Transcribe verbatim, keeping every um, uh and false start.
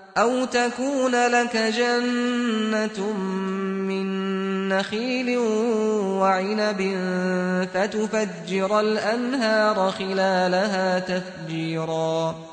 أَوْ تَكُونَ لَكَ جَنَّةٌ مِّن نَّخِيلٍ وَعِنَبٍ فَتُفَجِّرَ الْأَنْهَارَ خِلَالَهَا تَفْجِيرًا